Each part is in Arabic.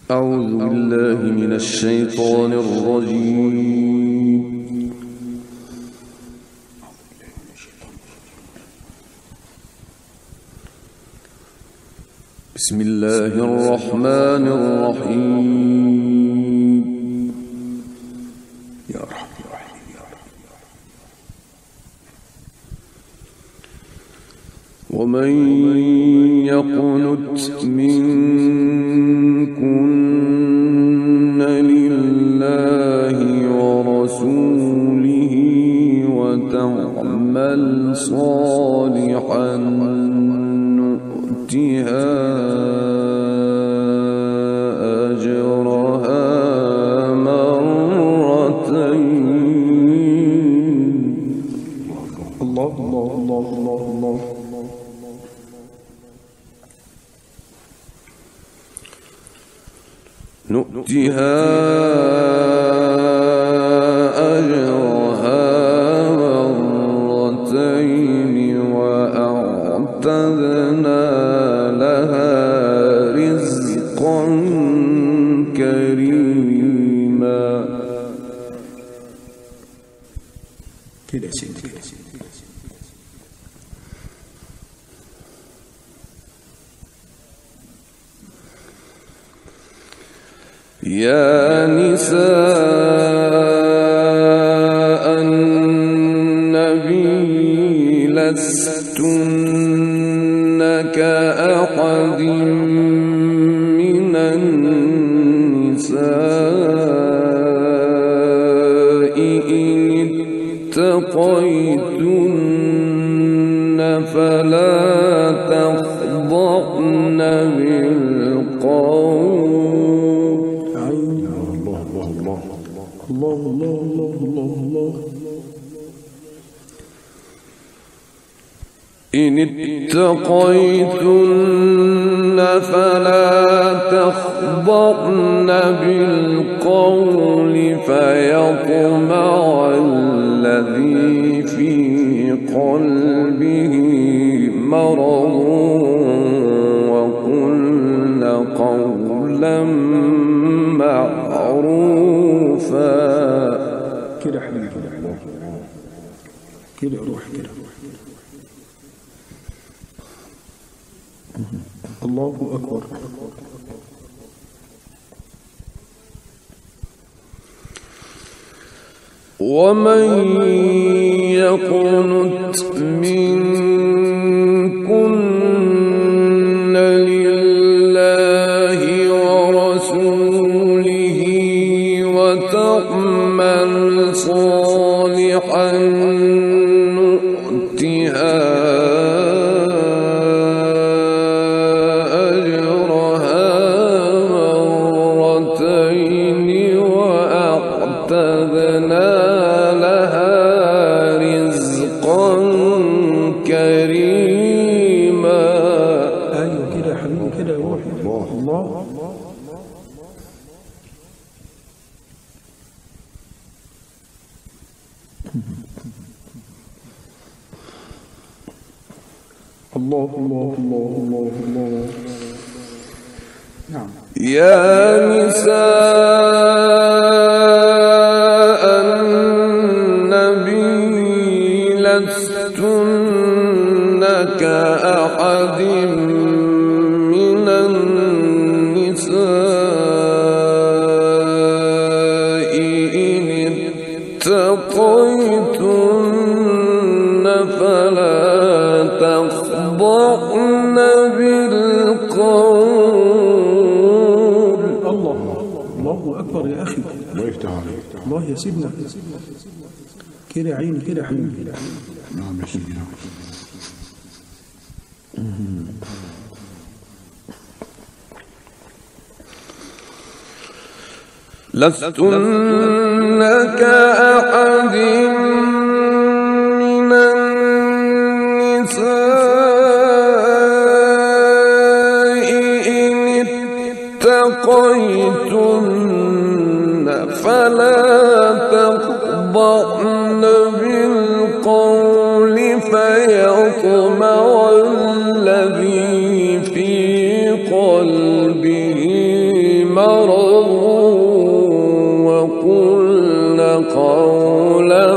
أعوذ بالله من الشيطان الرجيم. بسم الله الرحمن الرحيم. يا رحمن الرحيم يا رحمن. ومن يقنت منكن لله ورسوله وتعمل صالحا نؤتها أجرها مرتين. الله الله الله الله الله. نؤتها أجرها مرتين وأعتدنا لها رزقا كريما. كده سيدي كده. يا نساء النبي لستن كأحد من النساء إن اتقيتن فلا تخضعن بالقول. الله الله الله الله الله. إن اتقيتن فلا تخضعن بالقول فيطمع الذي في قلبه مرض وقلن قولا معروفا. كده حبيبي كده روح كده. الله أكبر. ومن يقنت منكن لله ورسوله وتعمل صالحا نؤتها أجرها مرتين وأعتدنا لها رزقا كريما. أيوة كده يا حبيبي كده يا روحي. الله الله الله الله الله الله. نعم. يا نساء النبي لستن كأحد من النساء إن اتقيتن فلا تخضعن بالقول. الله الله أكبر يا أخي. الله يفتح عليك. الله يا سيدنا كده عيني كده حبيبي. نعم يا سيدنا. لستن كأحد من النساء إن اتقيتن فلا تخضعن بالقول فيطمع الذي في قلبه مرض وقلن قولا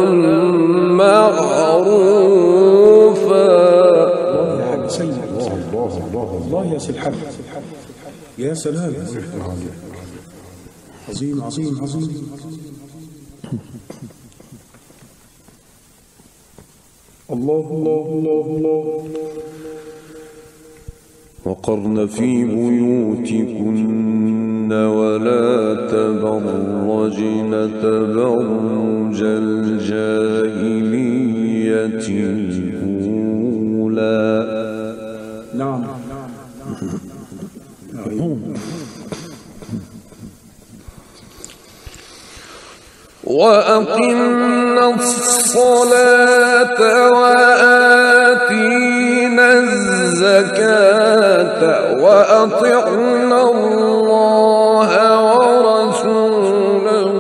معروفا. الله يا حاج سيد، الله يا سي الحاج، يا سلام، عظيم عظيم عظيم. الله الله الله الله. وقرن في بيوتكن ولا تبرجن تبرج الجاهلية الأولى. نعم. وأقمنا الصلاة وآتينا الزكاة وأطعنا الله ورسوله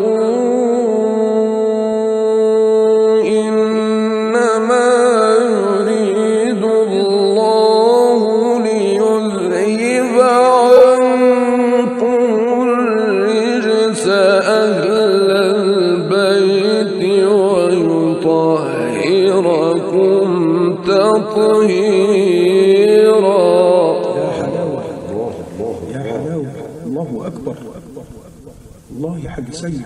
إنما يريد الله ليذهب عنكم الرجس أهل البيت ويطهركم تطهيرا. يا حلاوة يا حلاوة. الله أكبر. الله يا حاج سيد.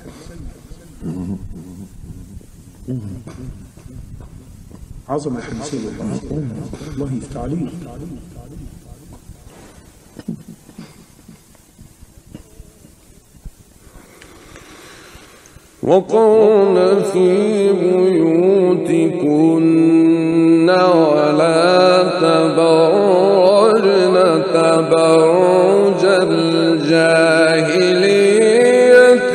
عظمة يا حاج سيد. الله يفتح عليك. وقرن في بيوتكن ولا تبرجن تبرج الجاهلية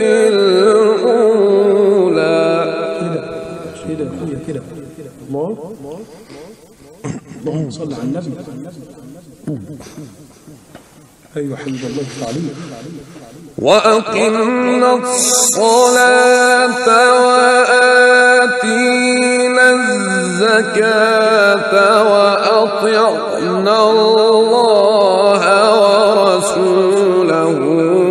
الأولى. كده كده. الله اللهم صل على النبي. أيوة حبيب الله يفتح عليك. وأقمنا الصلاة وآتينا الزكاة وأطعنا الله ورسوله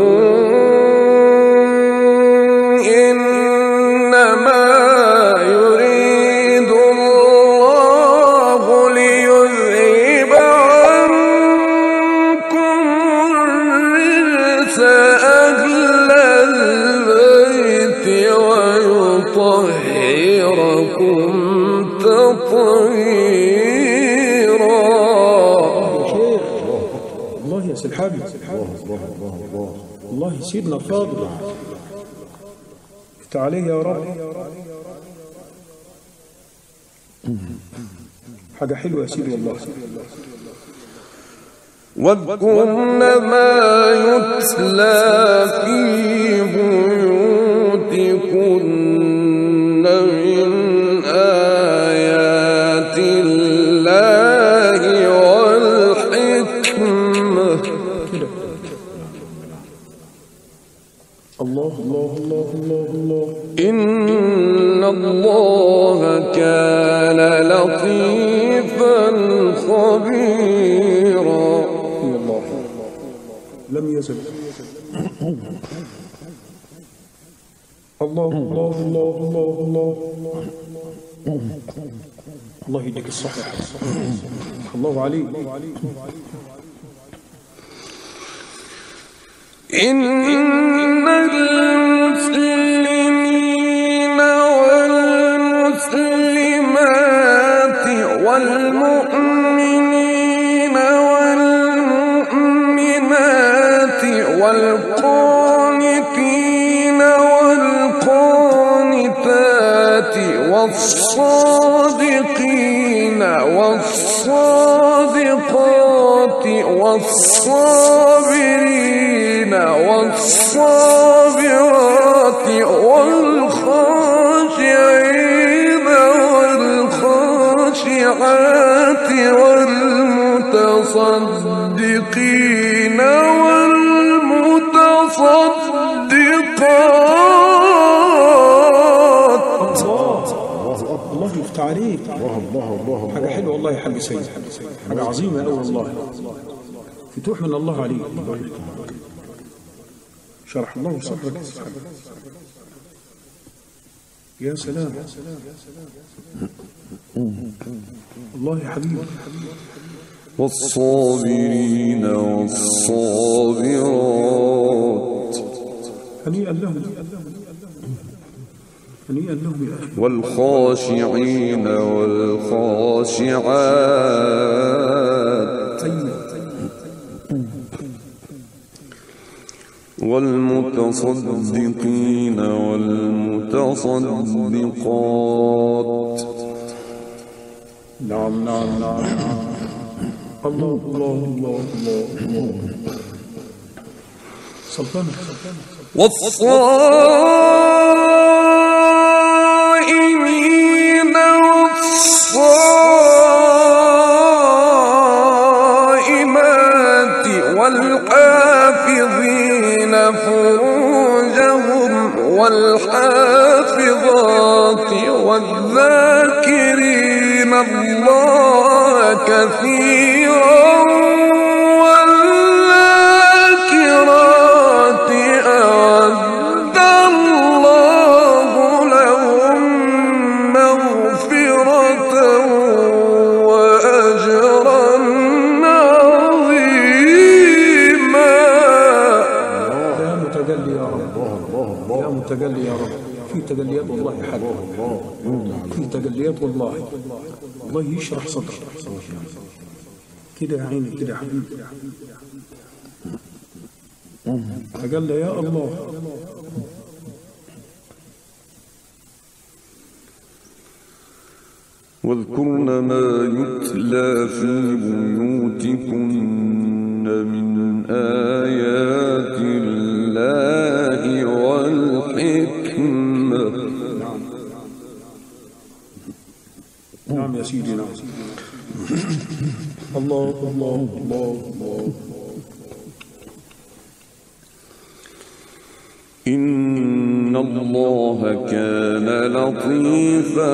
إنما يريد الله ليذهب عنكم الرجس أهل البيت ويطهركم تطهيرا. الله يا سي الحاج. الله سيدنا الفاضل. افتح عليه يا رب. حاجة حلوة يا سيدي والله. واذكرن ما يتلى في بيوتكن من آيات الله والحكمة. الله الله الله الله الله. إن الله كان لطيفا خبيرا. الله لم يزل. الله الله الله الله الله. الله يديك الصحة. الله عليك. إن المسلمين والمسلمات والمؤمنين والمؤمنات والقانتين والقانتات والصادقين والصادقات والصابرين والصابرات والخاشعين والخاشعات والمتصدقين والمتصدقات. الله يفتح عليك. حاجة حلوة والله يا حاج سيد. حاجة عظيمة أوي والله. فتوح من الله عليك. شرح الله صدرك. يا سلام. الله يا حبيبي. والصابرين والصابرات هنيئا لهم، هنيئا لهم يا أخي. والخاشعين والخاشعات والمتصدقين والمتصدقات. نعم نعم نعم. الله الله الله الله. سلطان. والصائمين والصائمات والحافظين فروجهم والحافظات والذاكرين الله كثيرا والذاكرات أعد الله لهم مغفرة وأجرا عظيما. يا متجلي يا رب، يا متجلي يا رب. في تجليات والله حق، في تجليات والله. الله يشرح صدرك كده يا عيني، كده يا حبيبي. تجلى يا الله. واذكرن ما يتلى في بيوتكن من آيات الله والحكمة. نعم يا سيدي، نعم. الله الله الله الله. إن الله كان لطيفا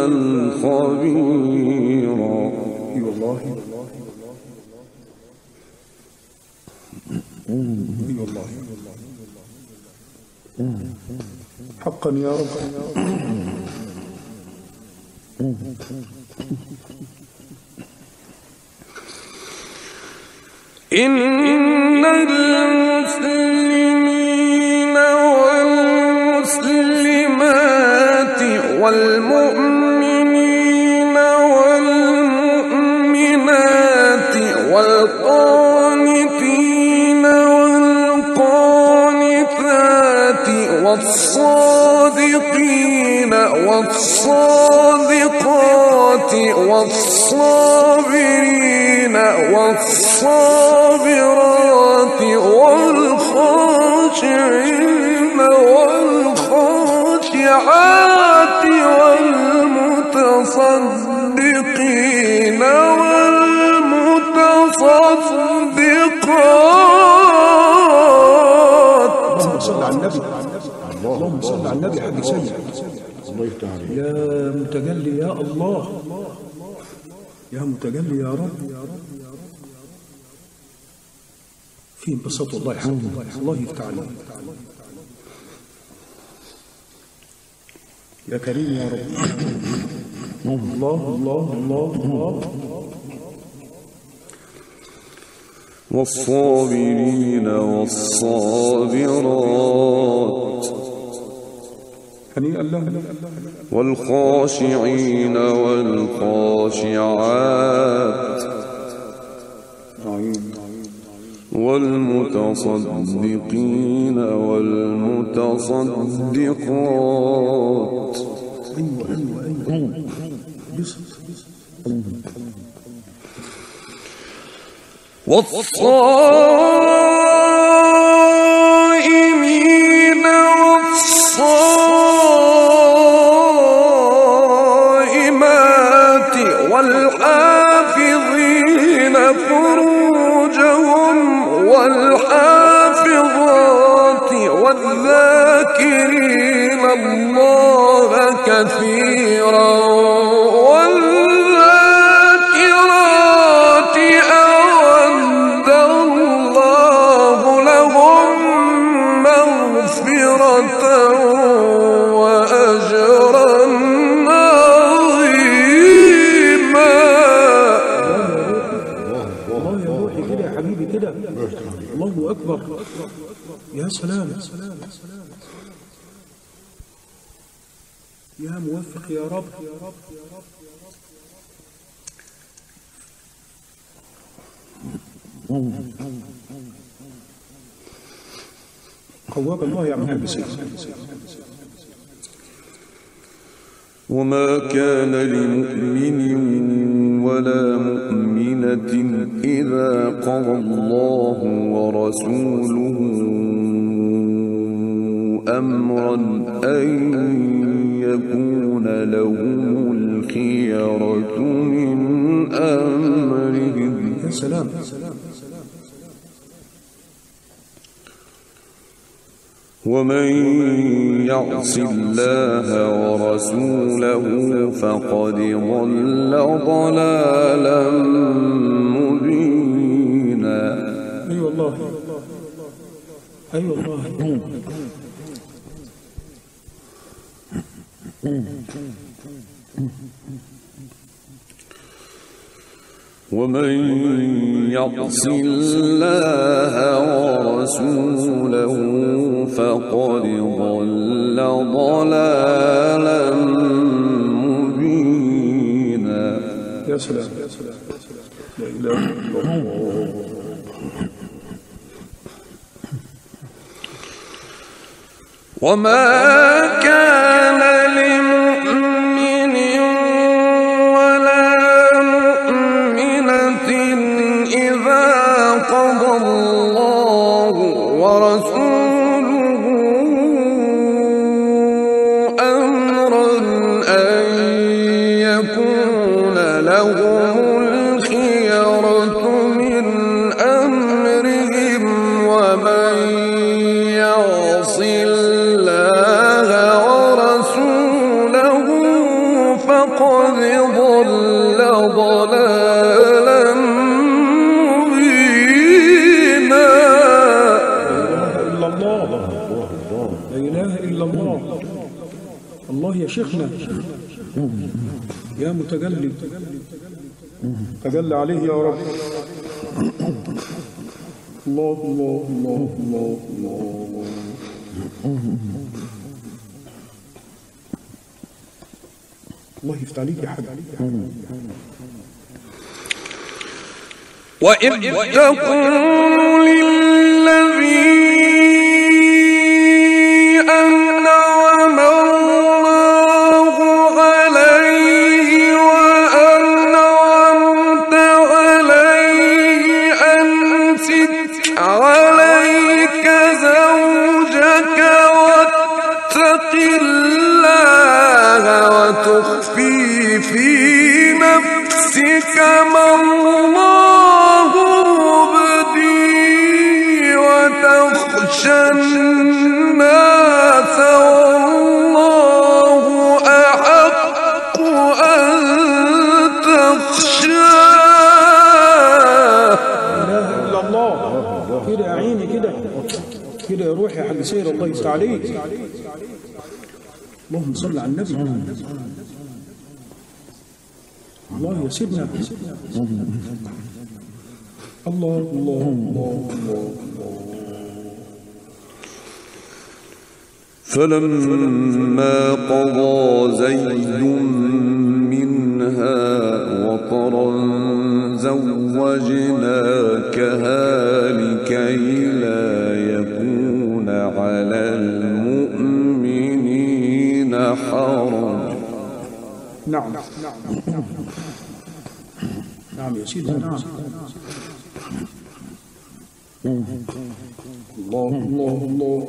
خبيرا. اي والله، اي والله. حقا يا رب. إن المسلمين والمسلمات والمؤمنين والمؤمنات والقانتين والقانتات والصادقين والصادقات والصابرين والصابرات والخاشعين والخاشعات والمتصدقين والمتصدقات. اللهم صل على النبي، اللهم صل على النبي حق سيدي. الله يفتح عليك. يا متجلي يا الله، يا متجلي يا رب. في انبساط والله يا حبيبي. الله يفتح عليك يا كريم يا رب. الله الله الله الله. والصابرين والصابرات هنيئا لهم. والخاشعين والخاشعات والمتصدقين والمتصدقات. ايوه ايوه ايوه. والصائمين والصائمات والحافظين فروجهم والحافظات والذاكرين الله كثيرا والذاكرات أعد الله لهم مغفرة وأجرا عظيما. الله يا روحي كده يا حبيبي كده. الله أكبر. يا سلام يا موفق يا رب. قواك الله يا مهندس. وما كان لمؤمن ولا مؤمنة إذا قضى الله ورسوله أمرا أن يكون لهم الخيرة من أمرهم. يا سلام. ومن يعص الله ورسوله فقد ضل ضلالا مبينا. أي والله أي والله. ومن يعص الله ورسوله فقد ضل ضلالا مبينا. يا سلام. لا إله إلا الله. وما كان لمؤمن ولا مؤمنة إذا قضى الله ورسوله أمرا أن يكون لهم الخيرة من أمرهم. ومن يعص الله ورسوله فقد ضل ضلالا مبينا. لا إله إلا الله. الله يا شيخنا يا متجلي، تجلى عليه يا رب. الله الله الله الله الله. الله يفتح عليك يا حبيبي. وإذ تقول للذي أنعم الله عليه وأنعمت عليه أمسك عليك زوجك واتق الله وتخفي في نفسك ما الله مبديه وتخشى الناس والله أحق أن تخشاه. لا إله إلا الله. كده يا عيني كده كده يا روحي يا حاج سير. الله يفتح عليك. اللهم صل على النبي. الله يا سيدنا. الله الله الله الله. فلما قضى زيد منها وطرا زوجناكها لكي لا يكون على المؤمنين حرج. نعم نعم يا سيدي. نعم. الله الله الله.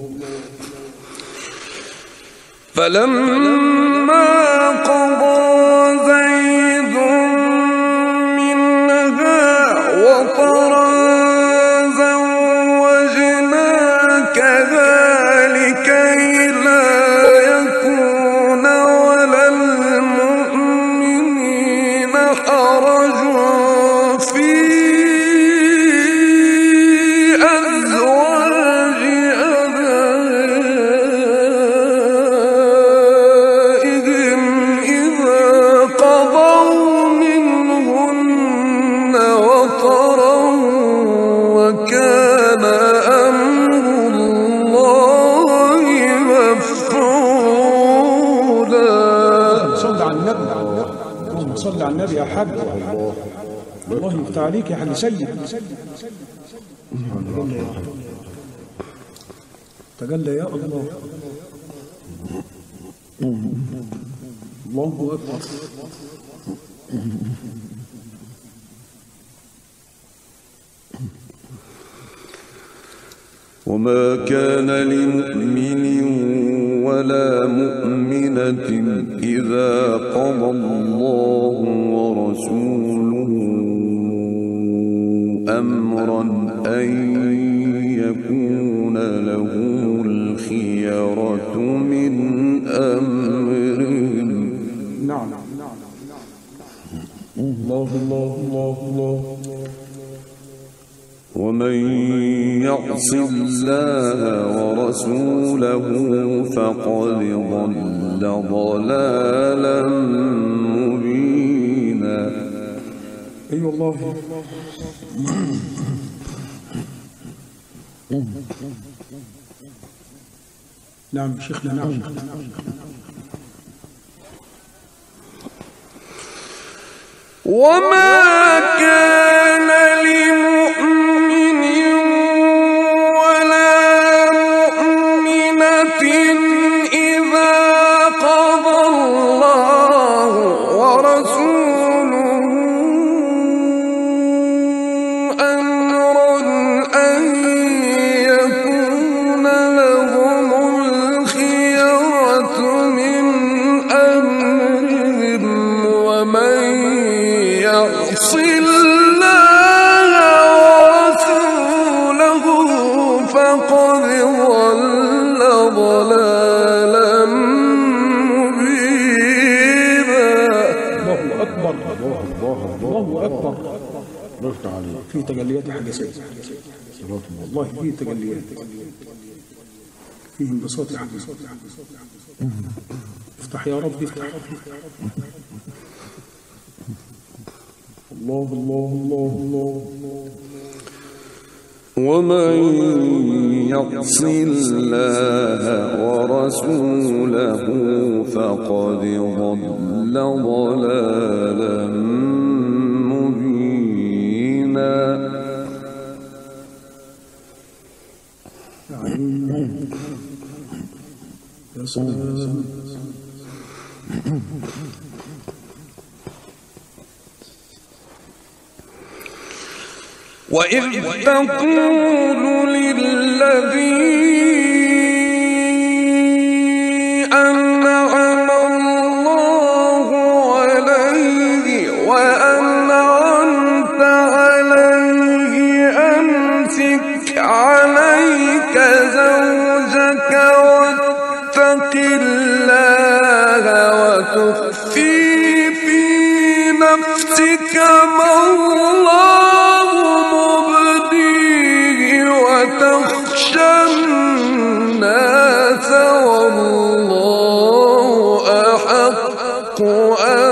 فلما قضى زيد منها وطرا زوجناكها لكي لا يكون على المؤمنين حرج في أزواج على النبي يا حاج. الله يفتح عليك يا حاج سيد. تجلى يا الله. الله أكبر. وما كان لمؤمن ولا مؤمنة إذا قضى الله ورسوله أمرا أن يكون لهم الخيرة من أمرهم. نعم. الله الله الله الله. ومن يعص الله ورسوله فقد ضل ضلالا مبينا. اي والله. نعم شيخنا. نعم. وما كان لمؤمن ولا مؤمنة إذا قضى الله ورسوله أمرا أن يكون لهم الخيرة من أمرهم. ومن يعص الله ورسوله فقد ضل ضلالا مبينا. الله أكبر. الله أكبر. رفت عليه. في تجليات يا حاج سيد. والله في تجليات، فيه انبساط يا حاج. افتح يا رب افتح. الله الله الله الله. ومن يعص الله ورسوله فقد ضل ضلالا مبينا. يا سلام. وإذ تقول للذي أنعم الله عليه وأنعمت عليه أمسك عليك زوجك واتق الله وتخفي في نفسك ما الله مبديه وتخشى الناس والله أحق أن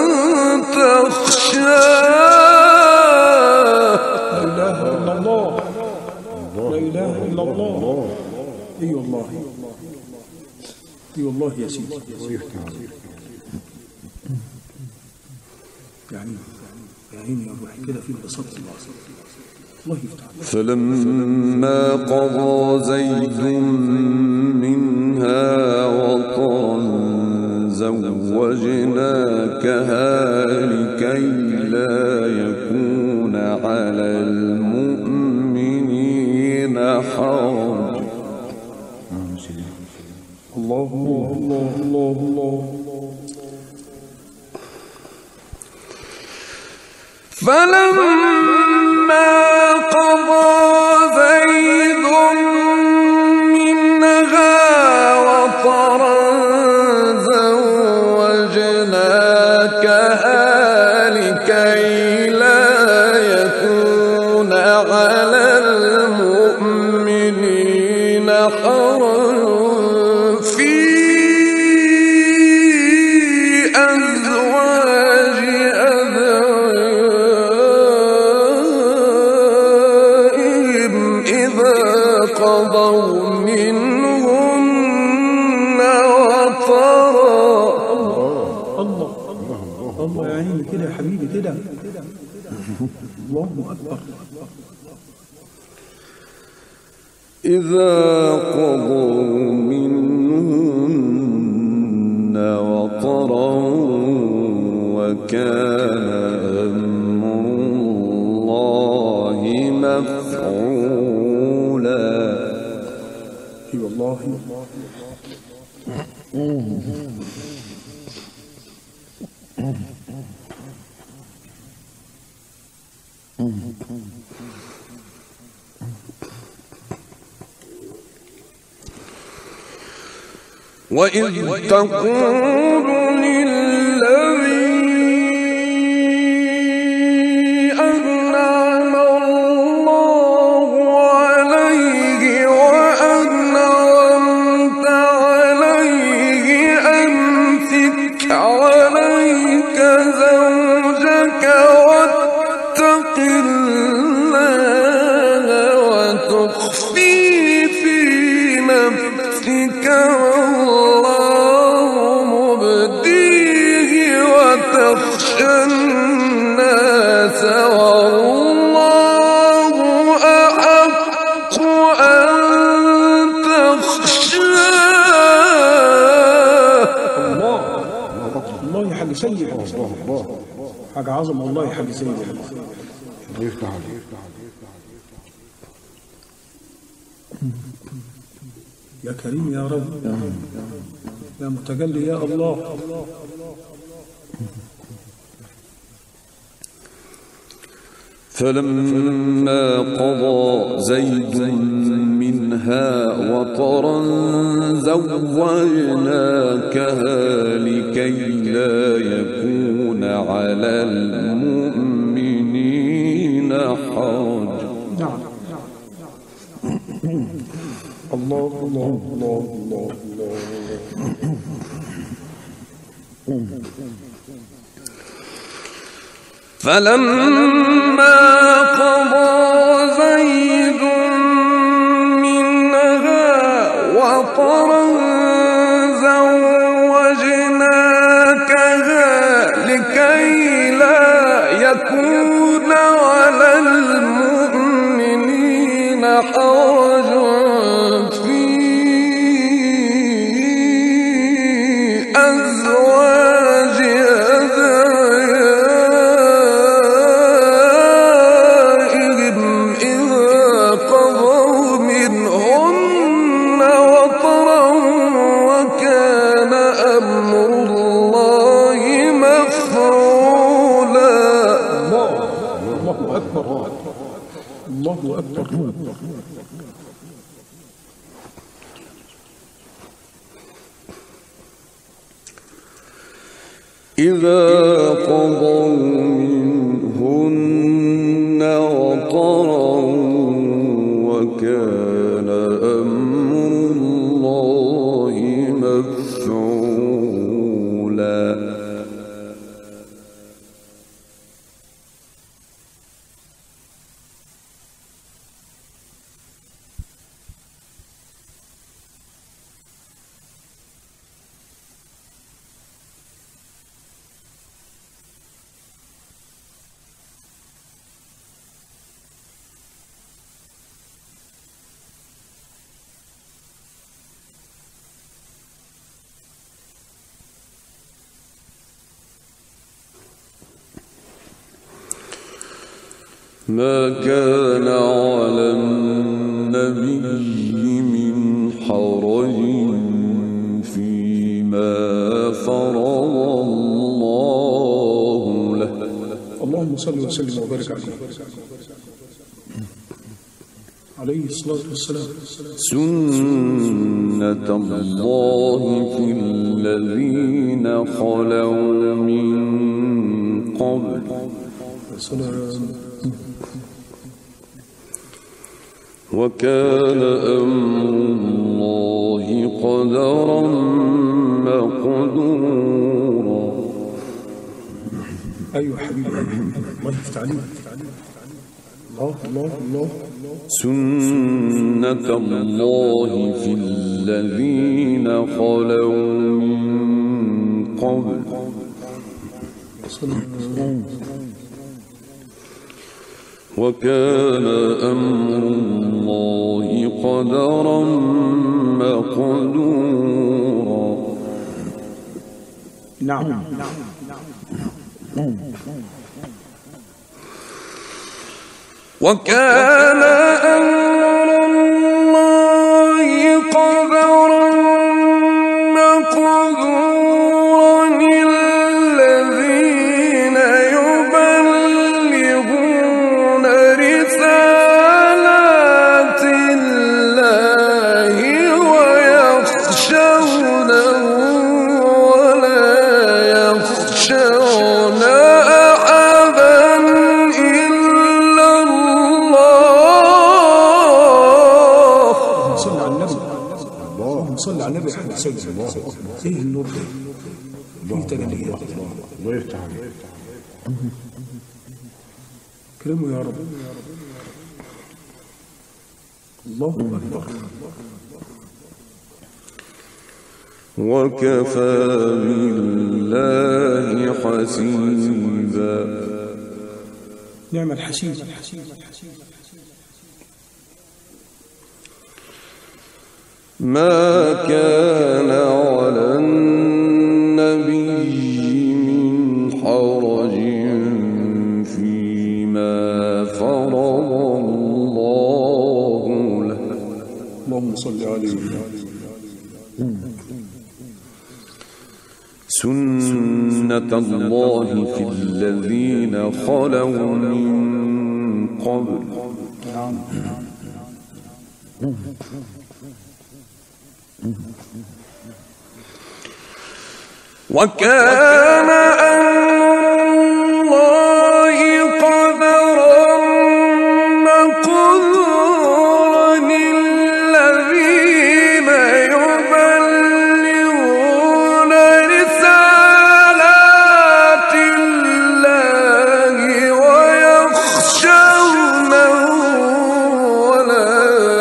تخشاه. لا إله إلا الله. لا إله إلا الله. اي والله. اي والله يا سيدي. يعني يا عيني يا روحي كده في انبساط. الله يفتح. فلما قضى زيد منها وطرا زوجناكها لكي لا يكون على المؤمنين حرج. الله الله الله الله الله. فلما قضى زيد منها وطرا زوجناكها لكي لا يكون على المؤمنين حرج في أزواج قضوا منهن وطرا. الله الله الله يا عيني كده يا حبيبي كده. الله أكبر. إذا قضوا منهن وطرا وكان أمر الله مفعولا. اي والله. وإذ تقول للذي أنعم الله عليه وأنعمت عليه أمسك عليك زوجك واتق الله وتخفي في نفسك وتخشى الناس والله أحق أن تخشاه. الله يا حاج سيد. الله حاجة عظمة والله يا حاج سيد. يفتح عليك. يا كريم يا رب، يا متجلي يا الله. فلما قضى زيد منها وطرا زوجناكها لكي لا يكون على المؤمنين حرج. نعم. الله الله الله الله الله. فلما قضى زيد منها وطرا زوجناكها لكي لا يكون على المؤمنين حرج في أزواج الله أكبر. إذا قضوا منهن وطرا وكان أمر الله مفعولا. ما كان على النبي من حرج فيما فرض الله له. اللهم صل وسلم وبارك عليه الصلاة والسلام. سنة الله في الذين خلوا من قبل. وكان أمر الله قدرا مقدورا. أيوة حبيبي، الله يفتح عليك. الله الله الله. سنة الله في الذين خلوا من قبل وكان أمر الله قدرا مقدورا. نعم. وكان أمر الله قدرا مقدورا. الذين يبلغون رسالات الله ويخشونه ولا يخشون أحدا إلا الله. اللهم صل على النبي حبيب سيدنا. ايه النور ده؟ في تجليات. الله يفتح عليك. كلمه يا رب. الله أكبر. وكفى بالله حسيبا. نعم الحسيب. ما كان على النبي من حرج فيما فرض الله له. اللهم صل عليه. سنة الله في الذين خلوا من قبل. وكان أمر الله قدرا مقدورا. الذين يبلغون رسالات الله ويخشونه ولا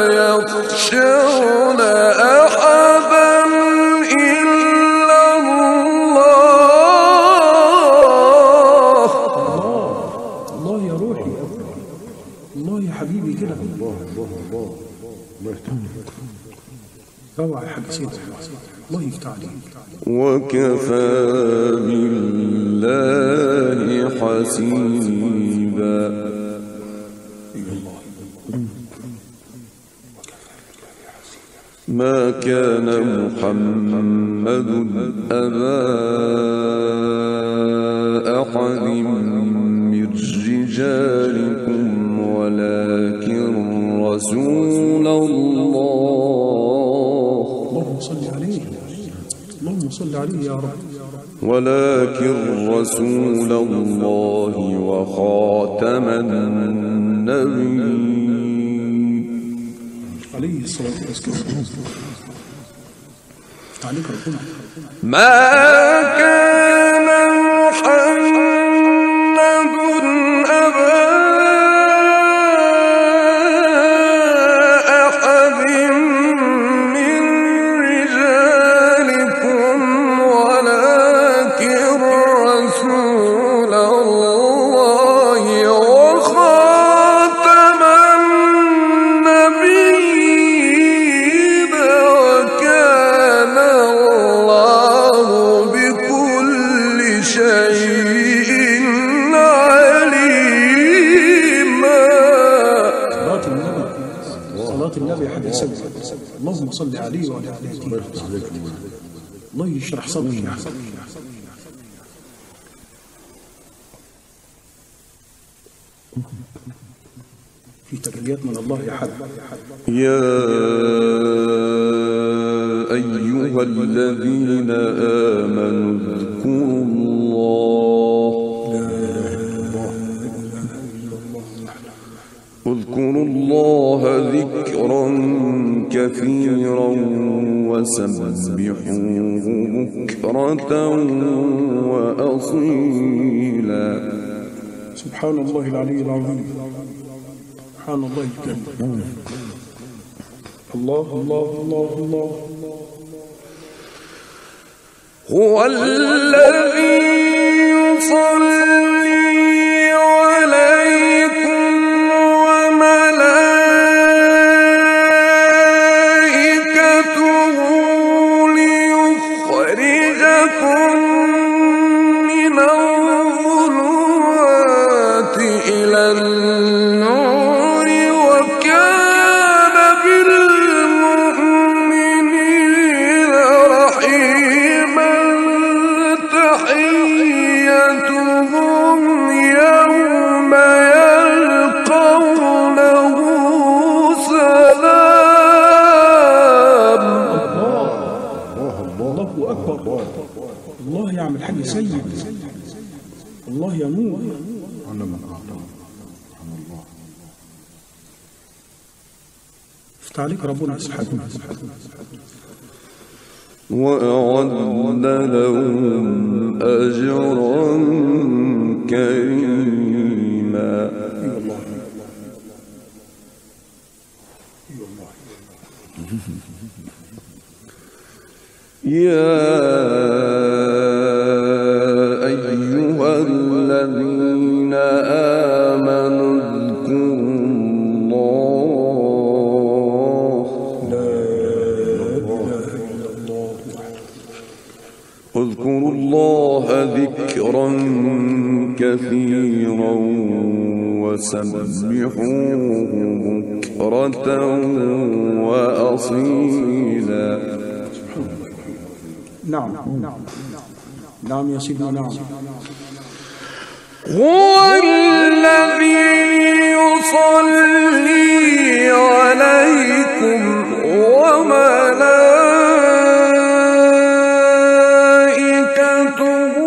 يخشون أحدا إلا الله. الله يا روحي. الله يا حبيبي كده. الله يفتح عليك. روعة يا حاج سيدي. الله يفتح عليك. وكفى بالله حسيبا. ما كان محمد أبا أحد من رجالكم ولكن رسول الله. اللهم صل عليه. اللهم صل عليه يا رب. ولكن رسول الله وخاتم النبيين عليه الصلاة والسلام. عليك ربنا. ما كان محمد أبا أحد من رجالكم ولكن رسول الله وخاتم النبيين وكان الله بكل شيء عليما. صلاة النبي حد سبب. اللهم صل عليه وعلى آله. الله يشرح صدري. في تجليات من الله يا حد. يا أيها الذين آمنوا اذكروا الله ذكرا كثيرا وسبحوه بكرة وأصيلا. سبحان الله العلي العظيم. سبحان الله الكريم. الله الله الله الله. هو الذي يصلي الله أكبر. الله يا عم الحاج سيد، الله يا نور. أنا من أعطاه عن الله. افتح عليك ربنا سبحانه. وأعد لهم أجرا كريما. يا أيها الذين آمنوا اذكروا الله ذكرا كثيرا وسبحوه بكرة وأصيلا. نعم نعم يا سيدنا. نعم. هو الذي يصلي عليكم وملائكته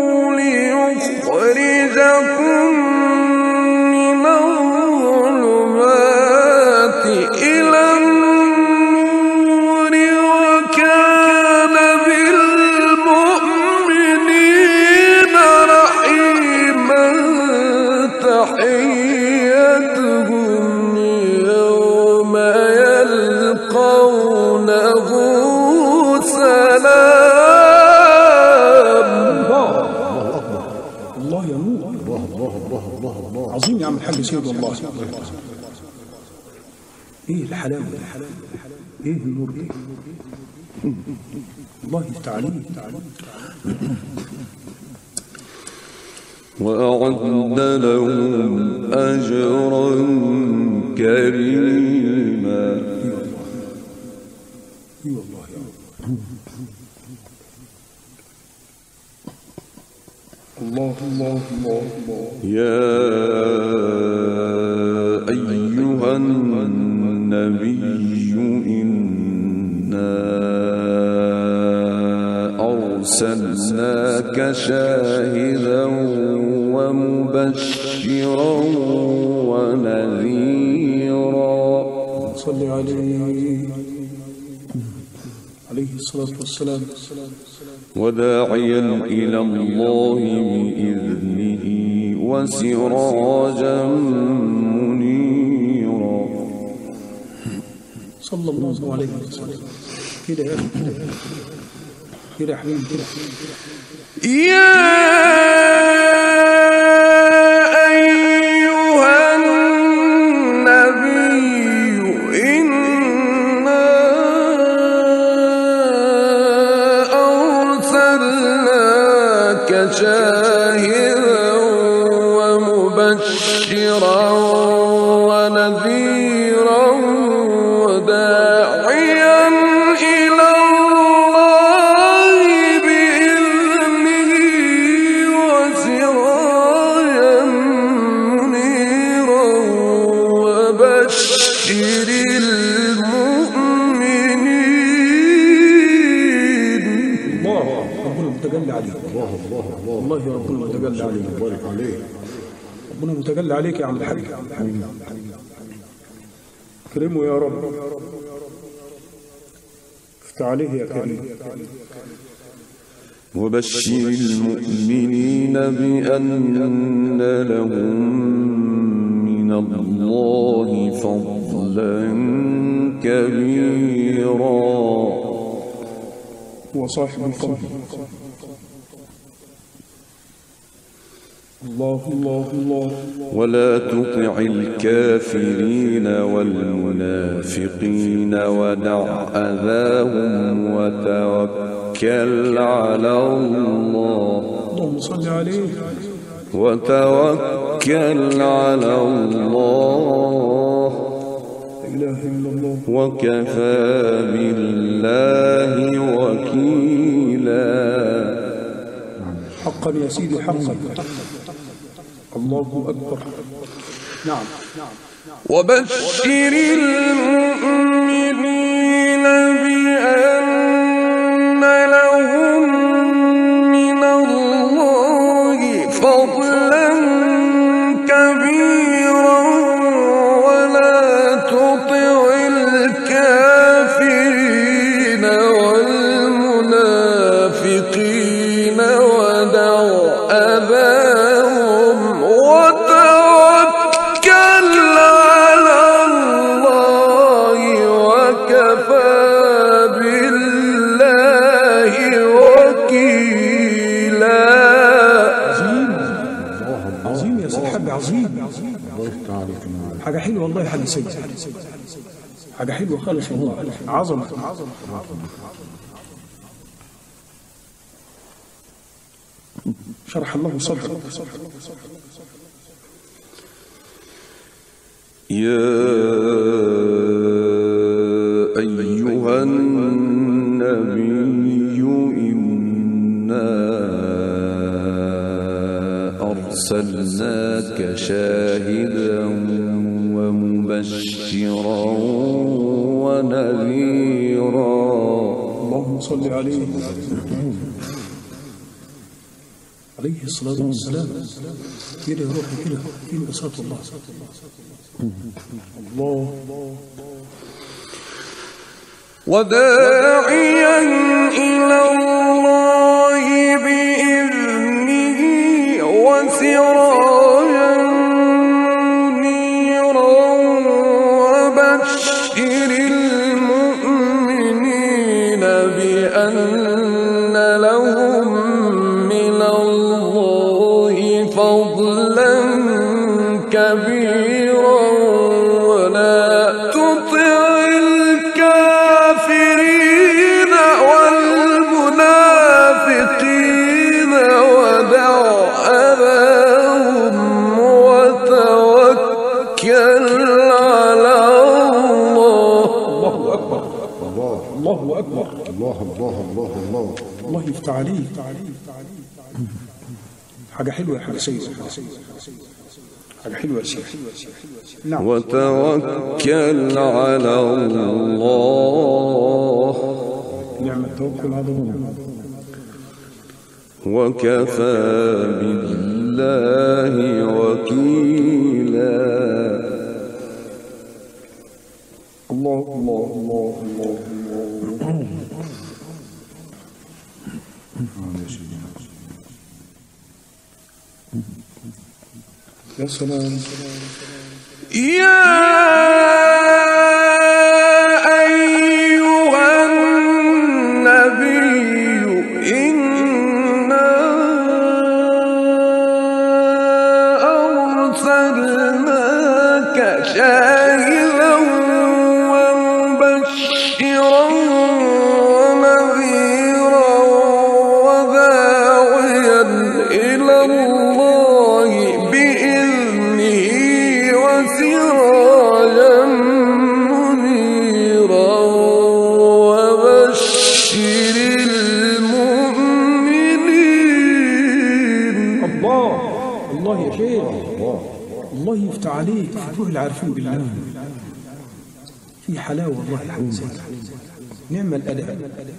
ليخرجكم من الظلمات إلى النور وكان بالمؤمنين رحيما. تحيتهم يوم يلقونه سلام. الله يا نور. الله عظيم يا عم الحاج سيد والله. ايه الحلاوه، ايه النور ده، الله يفتح عليك. وأعد لهم أجرا كريما. اي والله يا رب. الله الله الله الله. يا أيها النبي إنا أرسلناك شاهدا ومبشرا ونذيرا. صل عليه الصلاة والسلام. وداعيا إلى الله بإذنه وسراجا منيرا. صلى الله عليه وسلم. كده يا أخي، كده يا حبيبي، كده. يا أيها النبي إنا أرسلناك شاهدا ومبشرا ونذيرا وداعيا إلى الله بإذنه وسراجا منيرا وبشر المؤمنين. الله ربنا متجلى عليك. الله يا ربنا متجلى عليك. بارك عليه. ربنا متجلى عليك يا عم الحاج. كرمه يا رب، افتح عليه يا كريم. وبشر المؤمنين بأن لهم من الله فضلا كبيرا. هو صاحب الفضل. الله الله الله. ولا تطع الكافرين والمنافقين ودع أذاهم وتوكل على الله. اللهم صل عليه. وتوكل على الله. لا إله إلا الله. وكفى بالله وكيلا. حقا يا سيدي حقا. الله أكبر. نعم. وبشر المؤمنين بأن لهم حاجة حلوة والله يا حاج سيد، حاجة حلوة خالص والله، عظمة. شرح الله صدره. يا أيها النبي إنا أرسلناك شاهدا ومبشرا ونذيرا. اللهم صل عليه عليه الصلاة والسلام. كده روحي كده في بساطة الله. الله وداعيا إلى الله بإذنه وسراجا منيرا وبشر المؤمنين بأن لهم من الله فضلا كبيرا ولا تطع الكافرين والمنافقين ودع أذاهم وتوكل على الله. الله أكبر. الله أكبر. الله الله الله الله. الله يفتح عليك. حاجة حلوة يا حاج سيد، حاجة حلوة يا شيخ. نعم. وتوكل على الله. نعم التوكل على الله. وكفى بالله وكيلا. الله الله الله الله الله. يا سلام. يا أيها النبي إنا أرسلناك شاهدا ومبشرا ونذيرا وداعيا إلى الله بإذنه وسراجا منيرا وبشر المؤمنين. الله الله يا شيخ. الله يفتح عليك. فتوه العارفين بالله في حلاوة والله يا حاج سيد. نعم الأداء.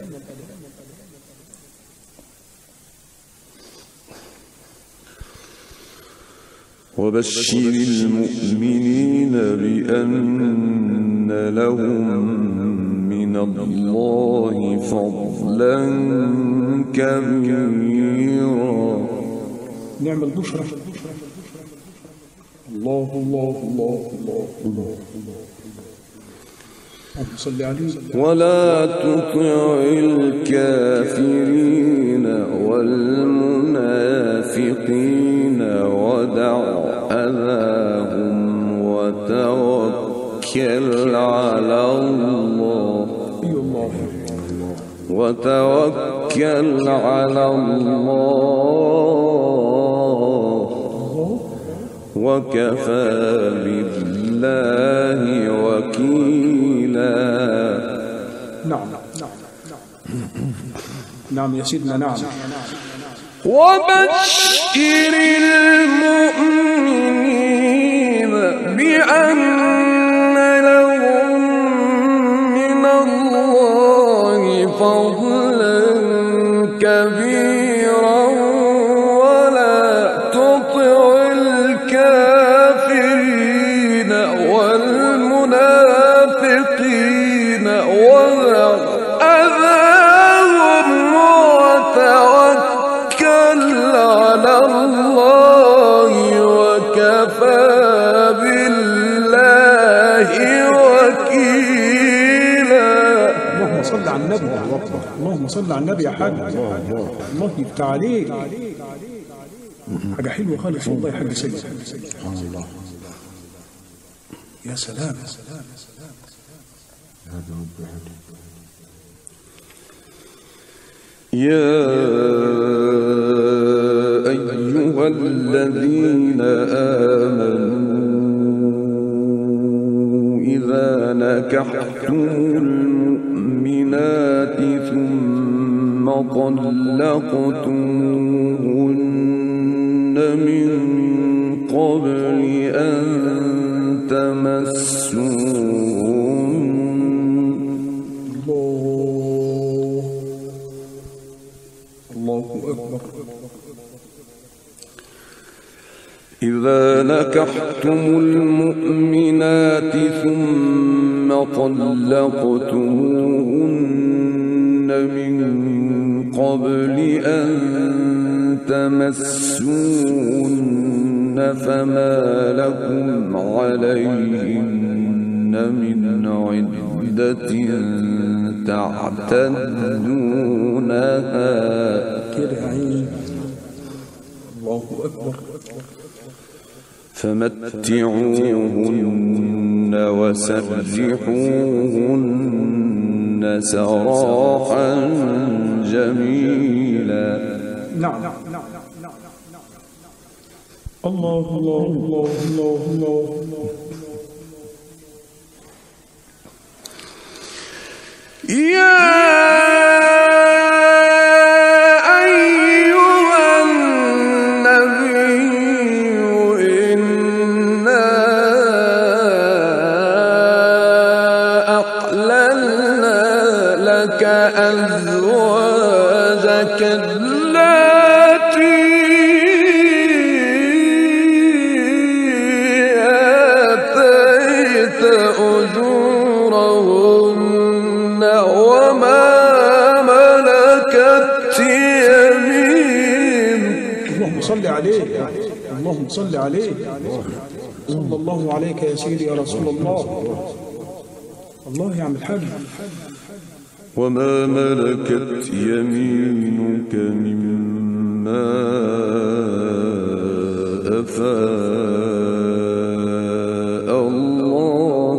وبشر المؤمنين بأن لهم من الله فضلا كبيرا. نعم البشرى. الله الله الله الله الله. صل عليه. ولا تطع الكافرين والمنافقين ودع أذاهم وتوكل على الله. وتوكل على الله وكفى بالله وكيلا. نعم نعم يا سيدنا. نعم. وبشر المؤمنين بأن لهم من الله فضلا كبيرا ولا تطع الكافرين والمنافقين ودع أذاهم وتوكل على الله وكفى بالله وكيلا. اللهم صل على النبي. اللهم صل على النبي يا حاج. الله يفتح عليك. حاجة حلوة خالص والله يا حاج سيد. سبحان الله. يا سلام. يا أيها الذين آمنوا إذا نكحتم المؤمنات ثم طلقتموهن من قبل أن تمسوهن. الله أكبر. إذا نكحتم المؤمنات ثم طلقتموهن من قبل أن تمسوهن فما لكم عليهن من عدة تعتدونها. الله أكبر. فمتعوهن وسرحوهن سراحا جميلا. نعم. الله الله الله الله الله. يا أزواجك التي آتيت أجورهن وما ملكت يمينك. اللهم صل عليه. اللهم صل عليه. صلى الله عليك يا سيدي يا رسول الله. الله يا عم الحاج. وما ملكت يمينك مما أفاء الله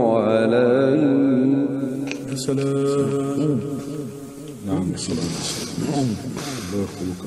عليك. يا سلام. نعم. الله يخليك.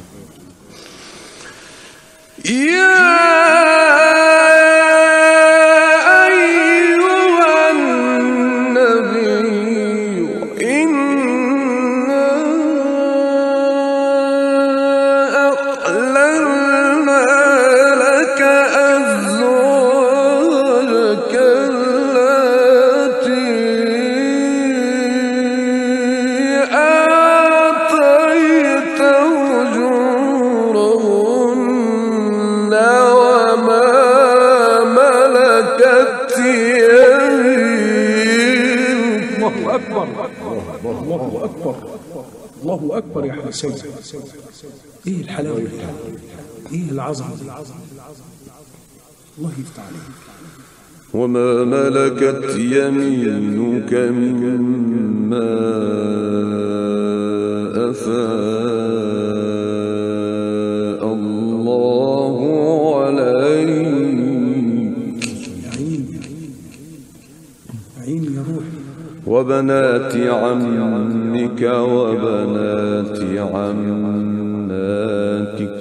الله أكبر. الله أكبر يا حسين. إيه الحلاوة دي؟ إيه العظمة دي؟ الله يفتح عليك. وما ملكت يمينك مما أفاء الله عليك. عيني يا روح. وبنات عمك وبنات عماتك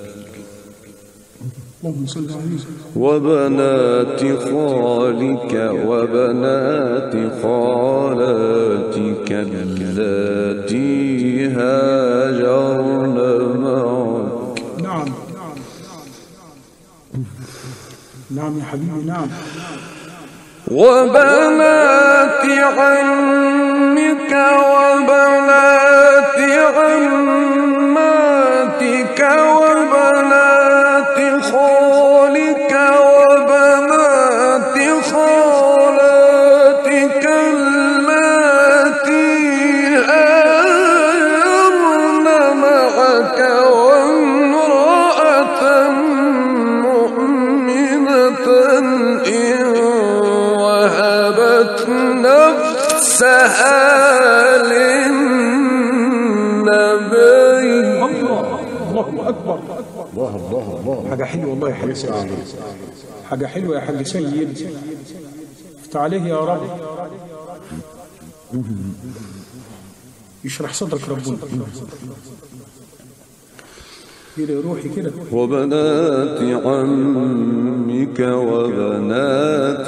اللهم صل عليه. وبنات خالك وبنات خالاتك اللاتي هاجرن معك. نعم نعم يا حبيبي. نعم. وبنات عمك وبنات عماتك وبنات خالك وبنات خالاتك اللاتي هاجرن معك وامرأة مؤمنة إن وهبت نفسها للنبي. الله أكبر. الله الله الله. حاجة حلوة والله يا حبيبي. حاجة حلوة يا حاج سيد، افتح عليه يا رب، يشرح صدرك ربنا كده، روحي كده. وبنات عمك وبنات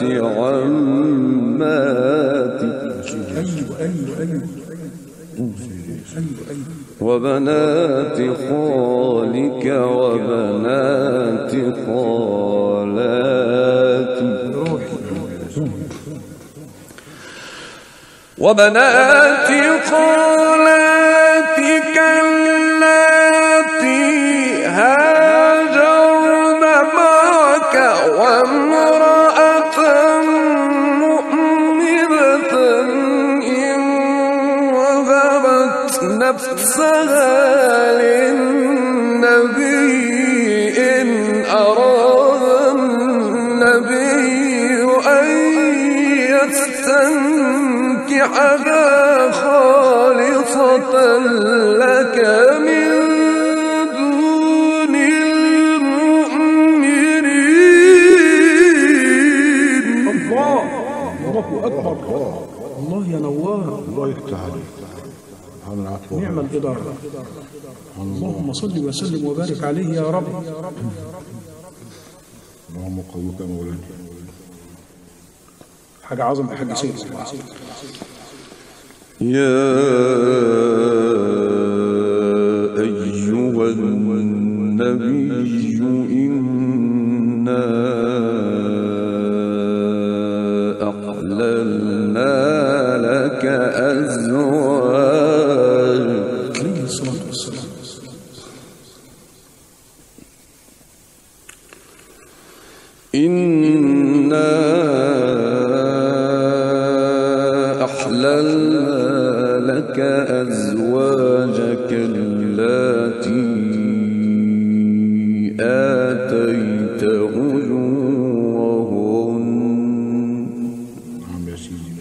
عماتك، أيوة وبنات خالك وبنات خالاتك، وبنات خالاتك اللاتي هاجرن معك، وامرأة مؤمنة إن وهبت نفسها للنبي إن أراد النبي أن يستنكحها خالصة لك من دون المؤمنين. الله أكبر، الله يا نوار، الله يفتح عليك. نعم الإدارة. اللهم صل وسلم وبارك عليه يا رب. اللهم قويك مولانا. حاجة عظمة يا حاج سيد. يا أيها النبي إنا أحللنا لك أزواجك، عليه الصلاة والسلام. إنا أحللنا لك أزواجك اللاتي آتيت أجورهن. نعم يا سيدي.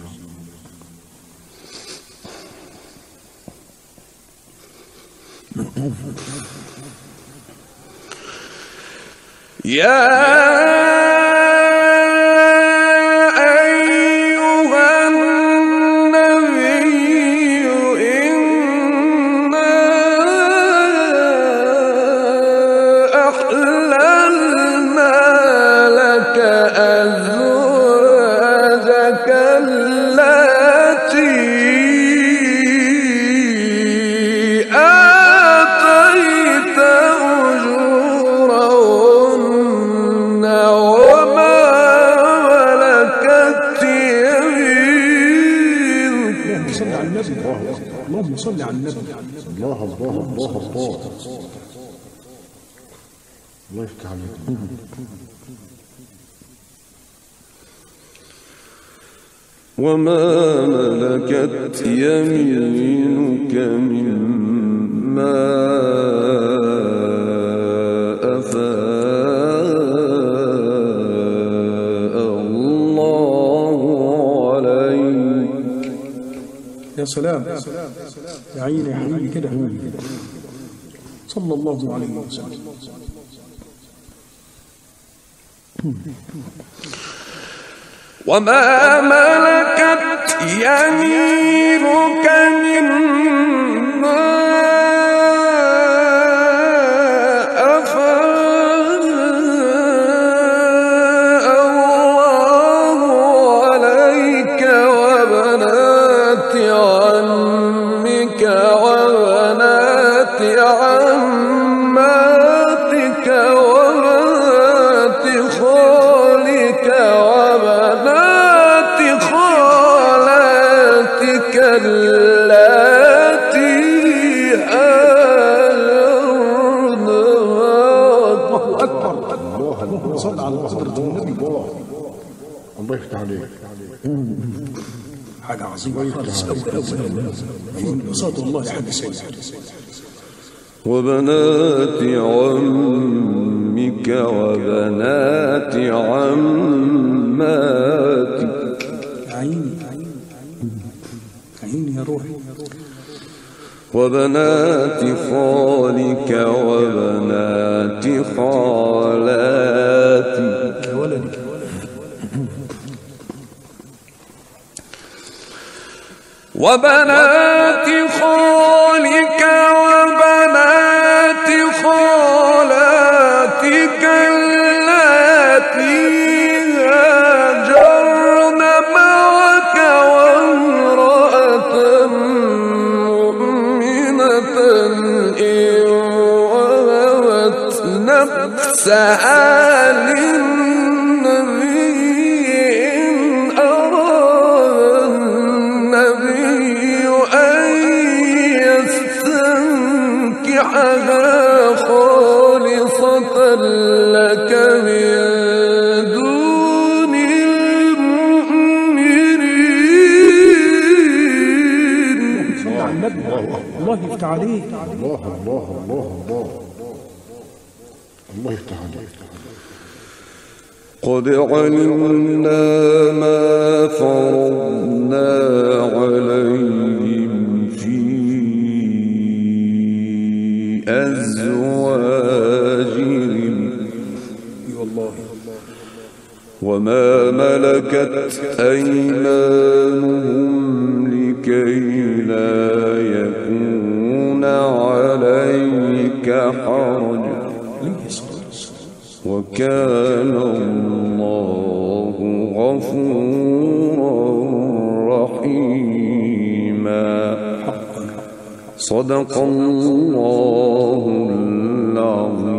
يا اللهم صل على النبي. الله الله يفتح عليك. وما ملكت يمينك مما أفاء الله عليك. يا سلام يا عيني يا حبيبي كده، صلى الله عليه وسلم. وما ملكت يمينك مما أفاء الله عليك، وبنات عمك وبنات عماتك وبنات خالك وبنات خالاتك اللاتي هاجرن معك. الله صل على حضرة النبي. الله يفتح عليك. حاجة عظيمة خالص أوي بساطة الله يا حاج سيد. وبنات عمك وبنات عماتك. عيني عيني يا روحي. وبنات خالك وبنات خالاتك. يا ولدي وبنات خالك وبنات خالاتك اللاتي هاجرن معك وامرأة مؤمنة إن وهبت نفسها خالصة لك من دون المؤمنين. الله يفتح عليك. الله الله الله الله الله يفتح عليك. قد علمنا ما فرضنا عليهم في أزواجهم وما ملكت أيمانهم لكي لا يكون عليك حرج وكان الله غفورا رحيما. صدق الله العظيم.